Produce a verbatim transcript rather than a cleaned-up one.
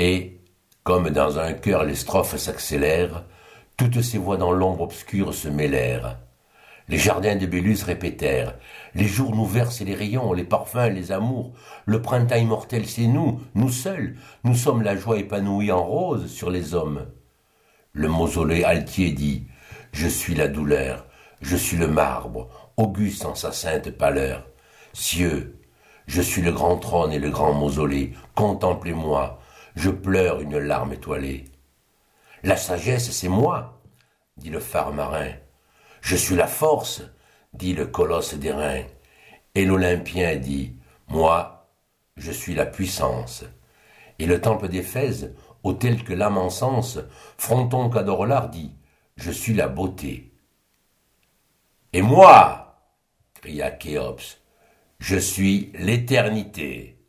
Et, comme dans un chœur les strophes s'accélèrent, toutes ces voix dans l'ombre obscure se mêlèrent. Les jardins de Bélus répétèrent: les jours nous versent les rayons, les parfums, les amours. Le printemps immortel, c'est nous, nous seuls. Nous sommes la joie épanouie en rose sur les hommes. Le mausolée altier dit: je suis la douleur, je suis le marbre, auguste en sa sainte pâleur. Cieux, je suis le grand trône et le grand mausolée. Contemplez-moi, je pleure une larme étoilée. La sagesse, c'est moi, dit le phare marin. Je suis la force, dit le colosse d'airain. Et l'Olympien dit: moi, je suis la puissance. Et le temple d'Éphèse, autel que l'âme encense, fronton qu'adore l'art, dit: je suis la beauté. Et moi, cria Chéops, je suis l'éternité.